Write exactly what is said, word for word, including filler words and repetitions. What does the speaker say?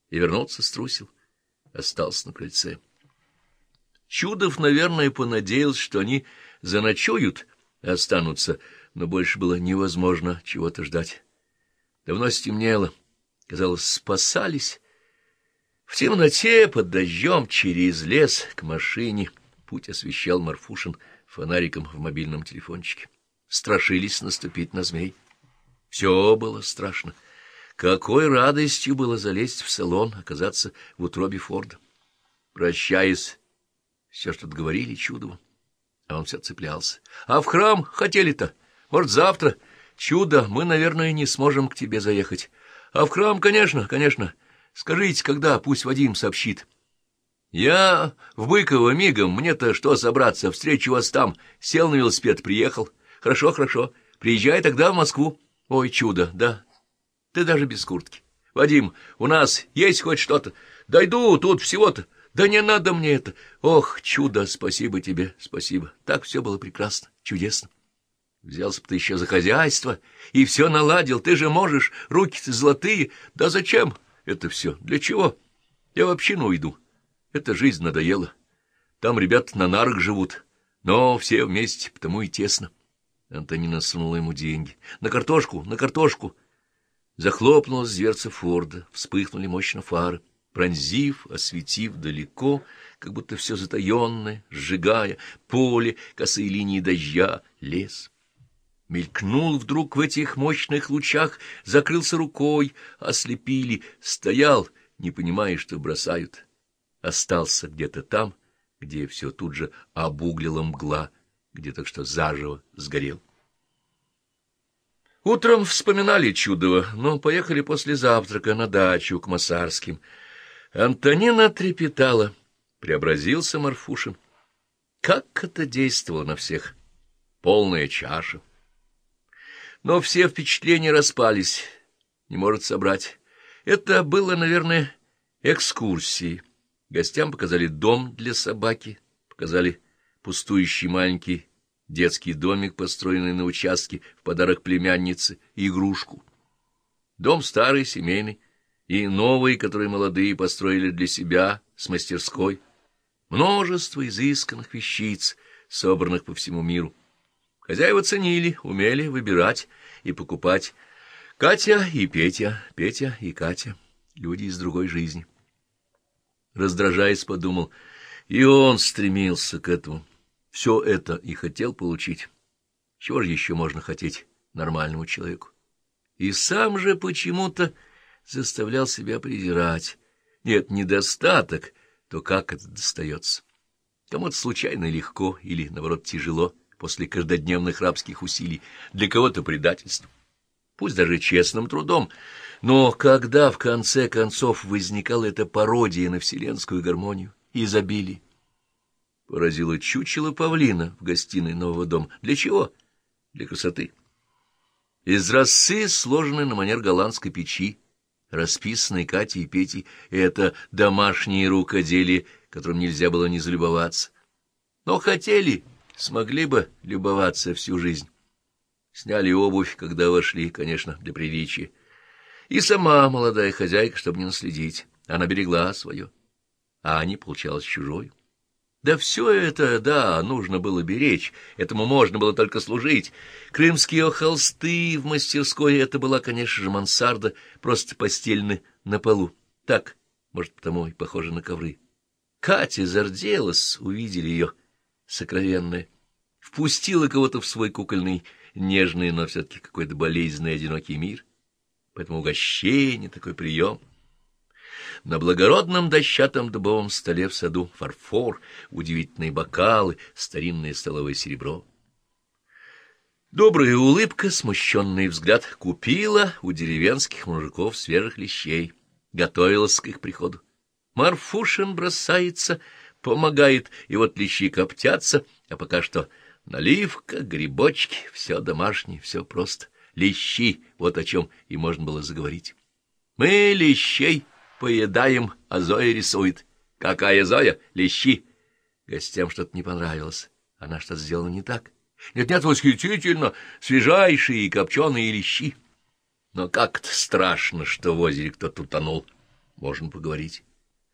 и вернуться струсил. Остался на крыльце. Чудов, наверное, понадеялся, что они заночуют и останутся, но больше было невозможно чего-то ждать. Давно стемнело. Казалось, спасались. В темноте, под дождем, через лес к машине путь освещал Марфушин фонариком в мобильном телефончике. Страшились наступить на змей. Все было страшно. Какой радостью было залезть в салон, оказаться в утробе Форда. Прощаясь, все что-то говорили Чудову, а он все цеплялся. — А в храм хотели-то? Может, завтра? Чудо, мы, наверное, не сможем к тебе заехать. А в храм, конечно, конечно. Скажите, когда, пусть Вадим сообщит. — Я в Быково мигом, мне-то что собраться, встречу вас там. Сел на велосипед, приехал. Хорошо, хорошо. Приезжай тогда в Москву. Ой, чудо, да. Ты даже без куртки. Вадим, у нас есть хоть что-то? Дойду, тут всего-то. Да не надо мне это. Ох, чудо, спасибо тебе, спасибо. Так все было прекрасно, чудесно. Взялся бы ты еще за хозяйство и все наладил. Ты же можешь, руки-то золотые. Да зачем это все? Для чего? Я в общину уйду. Эта жизнь надоела. Там ребята на нарах живут, но все вместе, потому и тесно. Антонина сунула ему деньги. На картошку, на картошку. Захлопнулась дверца Форда, вспыхнули мощно фары, пронзив, осветив далеко, как будто все затаенное, сжигая поле, косые линии дождя, лес. Мелькнул вдруг в этих мощных лучах, закрылся рукой, ослепили, стоял, не понимая, что бросают. Остался где-то там, где все тут же обуглила мгла, где только что заживо сгорел. Утром вспоминали Чудова, но поехали после завтрака на дачу к Масарским. Антонина трепетала, преобразился Марфушин. Как это действовало на всех! Полная чаша. Но все впечатления распались, не может собрать. Это было, наверное, экскурсией. Гостям показали дом для собаки, показали пустующий маленький детский домик, построенный на участке в подарок племяннице, и игрушку. Дом старый, семейный, и новый, который молодые построили для себя с мастерской. Множество изысканных вещиц, собранных по всему миру. Хозяева ценили, умели выбирать и покупать. Катя и Петя, Петя и Катя, люди из другой жизни. Раздражаясь, подумал, и он стремился к этому. Все это и хотел получить. Чего же еще можно хотеть нормальному человеку? И сам же почему-то заставлял себя презирать. Нет, недостаток, то как это достается? Кому-то случайно легко или, наоборот, тяжело после каждодневных рабских усилий, для кого-то предательство. Пусть даже честным трудом, но когда в конце концов возникала эта пародия на вселенскую гармонию, изобилие, поразило чучело павлина в гостиной нового дома. Для чего? Для красоты. Из росы, сложенной на манер голландской печи, расписанной Катей и Петей, это домашние рукоделия, которым нельзя было не залюбоваться. Но хотели, смогли бы любоваться всю жизнь. Сняли обувь, когда вошли, конечно, для приличия. И сама молодая хозяйка, чтобы не наследить, она берегла свое, а они, получалось, чужое. Да все это, да, нужно было беречь, этому можно было только служить. Крымские холсты в мастерской — это была, конечно же, мансарда, просто постельны на полу. Так, может, потому и похоже на ковры. Катя зарделась, увидели ее, сокровенная. Впустила кого-то в свой кукольный, нежный, но все-таки какой-то болезненный, одинокий мир. Поэтому угощение, такой прием. На благородном дощатом дубовом столе в саду фарфор, удивительные бокалы, старинное столовое серебро. Добрая улыбка, смущенный взгляд купила у деревенских мужиков свежих лещей, готовилась к их приходу. Марфушин бросается, помогает, и вот лещи коптятся, а пока что наливка, грибочки, все домашнее, все просто. Лещи, вот о чем и можно было заговорить. Мы лещей поедаем, а Зоя рисует. Какая Зоя? Лещи. Гостям что-то не понравилось. Она что-то сделала не так. Нет-нет, восхитительно, свежайшие копченые лещи. Но как-то страшно, что в озере кто-то утонул. можно поговорить.